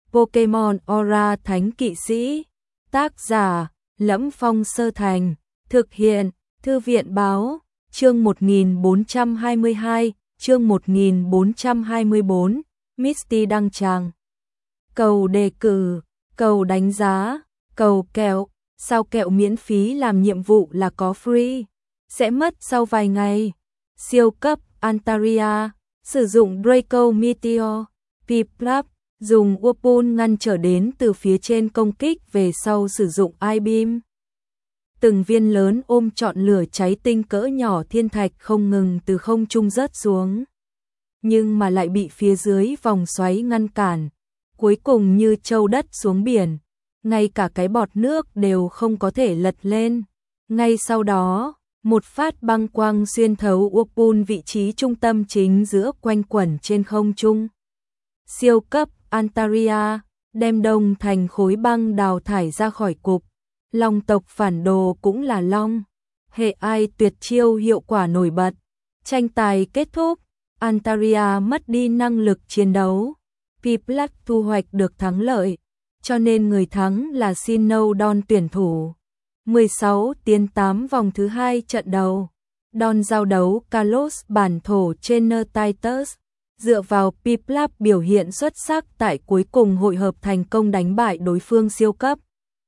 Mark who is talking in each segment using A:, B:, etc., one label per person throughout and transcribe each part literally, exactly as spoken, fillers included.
A: Pokemon Aura Thánh Kỵ Sĩ. Tác giả: Lẫm Phong Sơ Thành. Thực hiện: Thư viện Báo. Chương một nghìn bốn trăm hai mươi hai, chương một nghìn bốn trăm hai mươi bốn, Misty đăng tràng. Cầu đề cử, cầu đánh giá, cầu kẹo, sao kẹo miễn phí làm nhiệm vụ là có free, sẽ mất sau vài ngày. Siêu cấp Altaria, sử dụng Draco Meteor, Piplup, dùng Whirlpool ngăn trở đến từ phía trên công kích về sau sử dụng I-Beam. Từng viên lớn ôm trọn lửa cháy tinh cỡ nhỏ thiên thạch không ngừng từ không trung rớt xuống. Nhưng mà lại bị phía dưới vòng xoáy ngăn cản, cuối cùng như trâu đất xuống biển, ngay cả cái bọt nước đều không có thể lật lên. Ngay sau đó, một phát băng quang xuyên thấu Whirlpool vị trí trung tâm chính giữa quanh quẩn trên không trung. Siêu cấp Altaria, đem đông thành khối băng đào thải ra khỏi cục. Long tộc phản đồ cũng là long. Hệ ai tuyệt chiêu hiệu quả nổi bật. Tranh tài kết thúc, Altaria mất đi năng lực chiến đấu. Piplup thu hoạch được thắng lợi, cho nên người thắng là Sinnoh Dawn tuyển thủ. mười sáu tiến tám vòng thứ hai trận đấu. Dawn giao đấu Kalos bản thổ Trainer Titus. Dựa vào Piplup biểu hiện xuất sắc tại cuối cùng hội hợp thành công đánh bại đối phương siêu cấp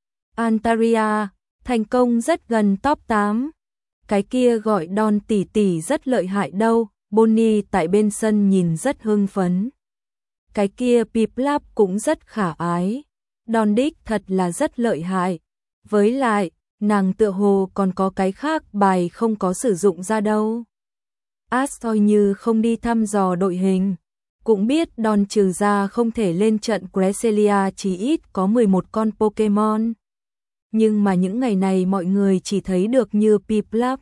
A: Altaria, thành công rất gần top tám. Cái kia gọi Dawn tỷ tỷ rất lợi hại đâu, Bonnie tại bên sân nhìn rất hưng phấn. Cái kia Piplup cũng rất khả ái. Dawn đích thật là rất lợi hại. Với lại, nàng tựa hồ còn có cái khác bài không có sử dụng ra đâu. Ash thôi như không đi thăm dò đội hình, cũng biết Dawn trừ ra không thể lên trận Cresselia chỉ ít có mười một con Pokemon. Nhưng mà những ngày này mọi người chỉ thấy được như Piplup,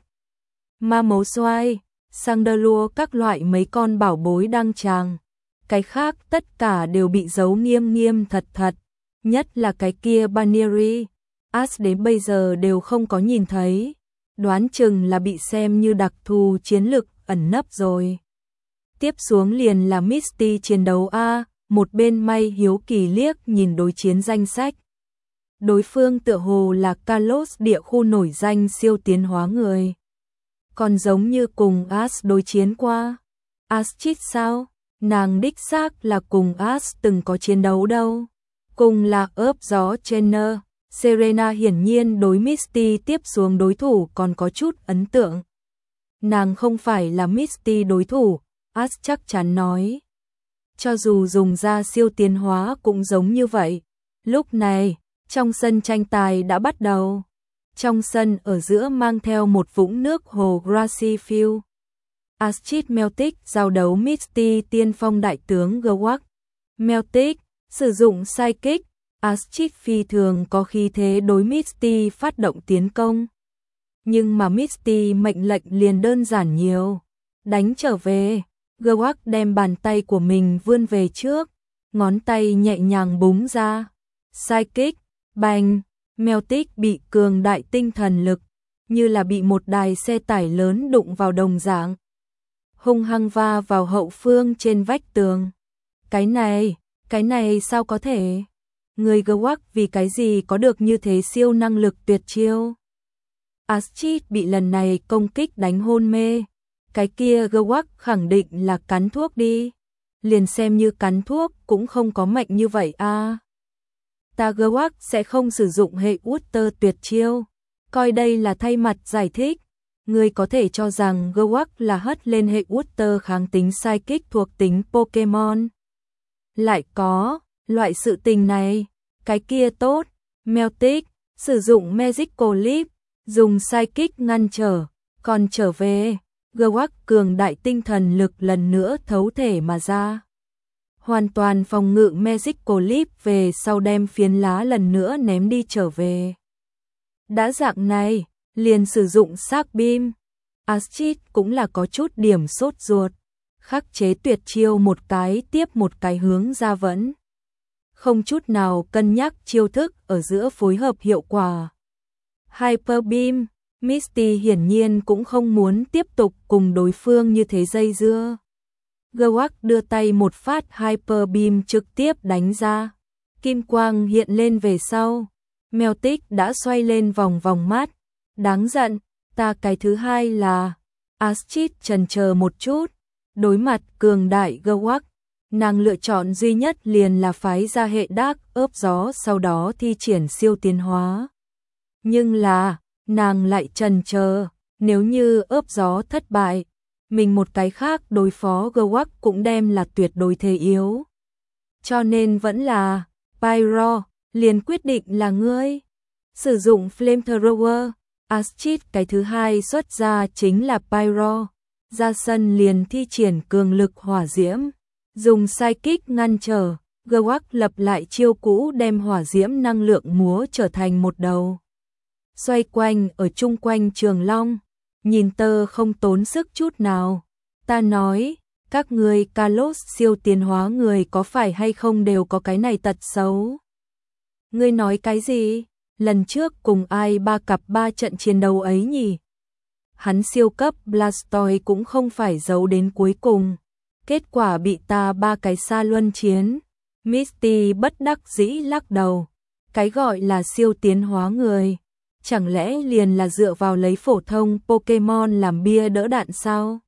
A: Ma Mấu Xoai, Sandalua các loại mấy con bảo bối đăng tràng. Cái khác tất cả đều bị giấu nghiêm nghiêm thật thật, nhất là cái kia Baneri, Ash đến bây giờ đều không có nhìn thấy, đoán chừng là bị xem như đặc thù chiến lực ẩn nấp rồi. Tiếp xuống liền là Misty chiến đấu A, một bên May hiếu kỳ liếc nhìn đối chiến danh sách. Đối phương tựa hồ là Kalos địa khu nổi danh siêu tiến hóa người. Còn giống như cùng Ash đối chiến qua. Ash cheat sao? Nàng đích xác là cùng Ash từng có chiến đấu đâu. Cùng là ớp gió Trainer, Serena hiển nhiên đối Misty tiếp xuống đối thủ còn có chút ấn tượng. Nàng không phải là Misty đối thủ, Ash chắc chắn nói. Cho dù dùng ra siêu tiến hóa cũng giống như vậy. Lúc này, trong sân tranh tài đã bắt đầu. Trong sân ở giữa mang theo một vũng nước hồ Grassy Field. Astrid Meltic giao đấu Misty tiên phong đại tướng Gewak. Meltic sử dụng Psychic, Astrid phi thường có khí thế đối Misty phát động tiến công. Nhưng mà Misty mệnh lệnh liền đơn giản nhiều. Đánh trở về, Gewak đem bàn tay của mình vươn về trước, ngón tay nhẹ nhàng búng ra. Psychic, bành, Meltic bị cường đại tinh thần lực, như là bị một đài xe tải lớn đụng vào đồng dạng. Hung hăng va vào hậu phương trên vách tường. Cái này, cái này sao có thể? Người Gewak vì cái gì có được như thế siêu năng lực tuyệt chiêu? Astrid bị lần này công kích đánh hôn mê. Cái kia Gewak khẳng định là cắn thuốc đi. Liền xem như cắn thuốc cũng không có mạnh như vậy a. À. Ta Gewak sẽ không sử dụng hệ Water tuyệt chiêu. Coi đây là thay mặt giải thích. Người có thể cho rằng Gewak là hất lên hệ Water kháng tính Psychic thuộc tính Pokemon. Lại có, loại sự tình này, cái kia tốt. Meltic, sử dụng Magical Leap, dùng Psychic ngăn trở, còn trở về, Gewak cường đại tinh thần lực lần nữa thấu thể mà ra. Hoàn toàn phòng ngự Magical Leap về sau đem phiến lá lần nữa ném đi trở về. Đã dạng này, liền sử dụng Shark Beam. Astrid cũng là có chút điểm sốt ruột. Khắc chế tuyệt chiêu một cái tiếp một cái hướng ra vẫn. Không chút nào cân nhắc chiêu thức ở giữa phối hợp hiệu quả. Hyper Beam, Misty hiển nhiên cũng không muốn tiếp tục cùng đối phương như thế dây dưa. Gewak đưa tay một phát Hyper Beam trực tiếp đánh ra. Kim quang hiện lên về sau. Meltic đã xoay lên vòng vòng mắt. Đáng giận, ta cái thứ hai là... Astrid chần chờ một chút. Đối mặt cường đại Gewak, nàng lựa chọn duy nhất liền là phái ra hệ Dark ướp gió, sau đó thi triển siêu tiến hóa. Nhưng là, nàng lại chần chờ, nếu như ướp gió thất bại, mình một cái khác đối phó Gewak cũng đem là tuyệt đối thế yếu. Cho nên vẫn là, Pyro, liền quyết định là ngươi. Sử dụng Flamethrower, Astrid cái thứ hai xuất ra chính là Pyro. Ra sân liền thi triển cường lực hỏa diễm, dùng Psychic ngăn trở, Gewak lập lại chiêu cũ đem hỏa diễm năng lượng múa trở thành một đầu. Xoay quanh ở chung quanh Trường Long, nhìn tơ không tốn sức chút nào. Ta nói, các người Kalos siêu tiến hóa người có phải hay không đều có cái này tật xấu. Ngươi nói cái gì? Lần trước cùng ai ba cặp ba trận chiến đấu ấy nhỉ? Hắn siêu cấp Blastoise cũng không phải giấu đến cuối cùng. Kết quả bị ta ba cái xa luân chiến. Misty bất đắc dĩ lắc đầu. Cái gọi là siêu tiến hóa người, chẳng lẽ liền là dựa vào lấy phổ thông Pokemon làm bia đỡ đạn sao?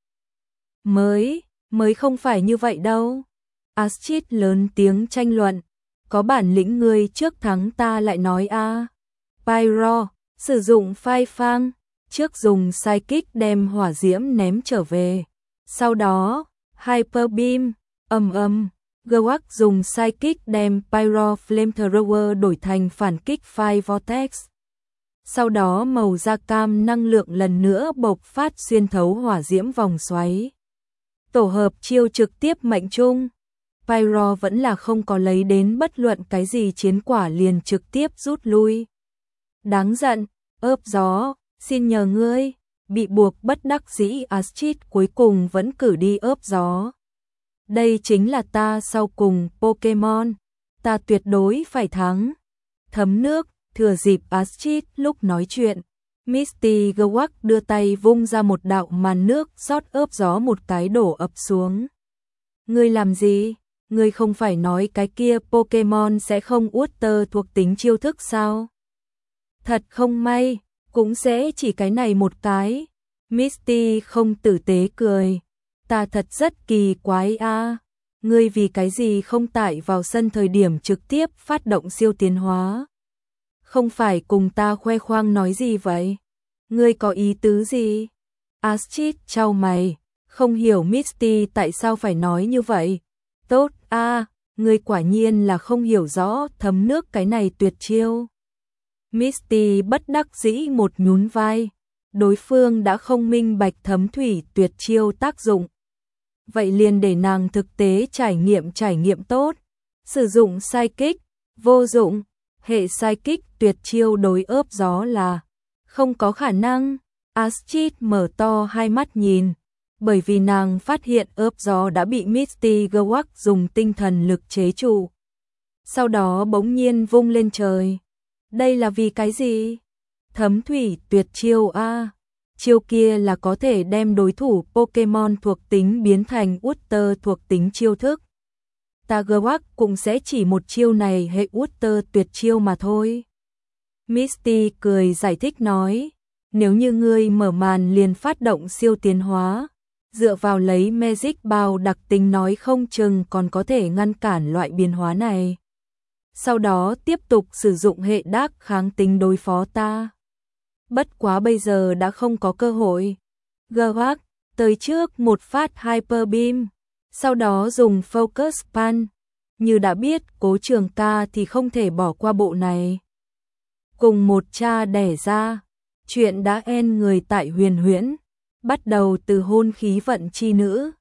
A: Mới, mới không phải như vậy đâu. Astrid lớn tiếng tranh luận. Có bản lĩnh người trước thắng ta lại nói a. À. Pyro, sử dụng phai phang, trước dùng Psychic đem hỏa diễm ném trở về. Sau đó, Hyper Beam, ầm ầm, Gewak dùng Psychic đem Pyro Flamethrower đổi thành phản kích Fire Vortex. Sau đó màu da cam năng lượng lần nữa bộc phát xuyên thấu hỏa diễm vòng xoáy. Tổ hợp chiêu trực tiếp mệnh trung. Pyro vẫn là không có lấy đến bất luận cái gì chiến quả liền trực tiếp rút lui. Đáng giận, ướp gió, xin nhờ ngươi, bị buộc bất đắc dĩ Astrid cuối cùng vẫn cử đi ướp gió. Đây chính là ta sau cùng Pokemon, ta tuyệt đối phải thắng. Thấm nước, thừa dịp Astrid lúc nói chuyện, Misty Gewak đưa tay vung ra một đạo màn nước rót ướp gió một cái đổ ập xuống. Ngươi làm gì? Ngươi không phải nói cái kia Pokemon sẽ không Water thuộc tính chiêu thức sao? Thật không may, cũng sẽ chỉ cái này một cái. Misty không tử tế cười. Ta thật rất kỳ quái a. À. Ngươi vì cái gì không tại vào sân thời điểm trực tiếp phát động siêu tiến hóa? Không phải cùng ta khoe khoang nói gì vậy? Ngươi có ý tứ gì? Astrid chau mày, không hiểu Misty tại sao phải nói như vậy. Tốt a, à, ngươi quả nhiên là không hiểu rõ thấm nước cái này tuyệt chiêu. Misty bất đắc dĩ một nhún vai, đối phương đã không minh bạch thấm thủy tuyệt chiêu tác dụng. Vậy liền để nàng thực tế trải nghiệm trải nghiệm tốt. Sử dụng Psychic, vô dụng, hệ Psychic tuyệt chiêu đối ướp gió là không có khả năng. Astrid mở to hai mắt nhìn, bởi vì nàng phát hiện ướp gió đã bị Misty Gewak dùng tinh thần lực chế trụ. Sau đó bỗng nhiên vung lên trời. Đây là vì cái gì? Thấm thủy tuyệt chiêu a. À. Chiêu kia là có thể đem đối thủ Pokemon thuộc tính biến thành Water thuộc tính chiêu thức. Ta Gewak cũng sẽ chỉ một chiêu này hệ Water tuyệt chiêu mà thôi. Misty cười giải thích nói, nếu như ngươi mở màn liền phát động siêu tiến hóa, dựa vào lấy Magic bao đặc tính nói không chừng còn có thể ngăn cản loại biến hóa này. Sau đó tiếp tục sử dụng hệ Dark kháng tính đối phó ta. Bất quá bây giờ đã không có cơ hội. Gewak tới trước một phát Hyper Beam, sau đó dùng Focus Punch. Như đã biết Cố Trường Ca thì không thể bỏ qua bộ này. Cùng một cha đẻ ra, chuyện đã end người tại Huyền Huyễn, bắt đầu từ hôn khí vận chi nữ.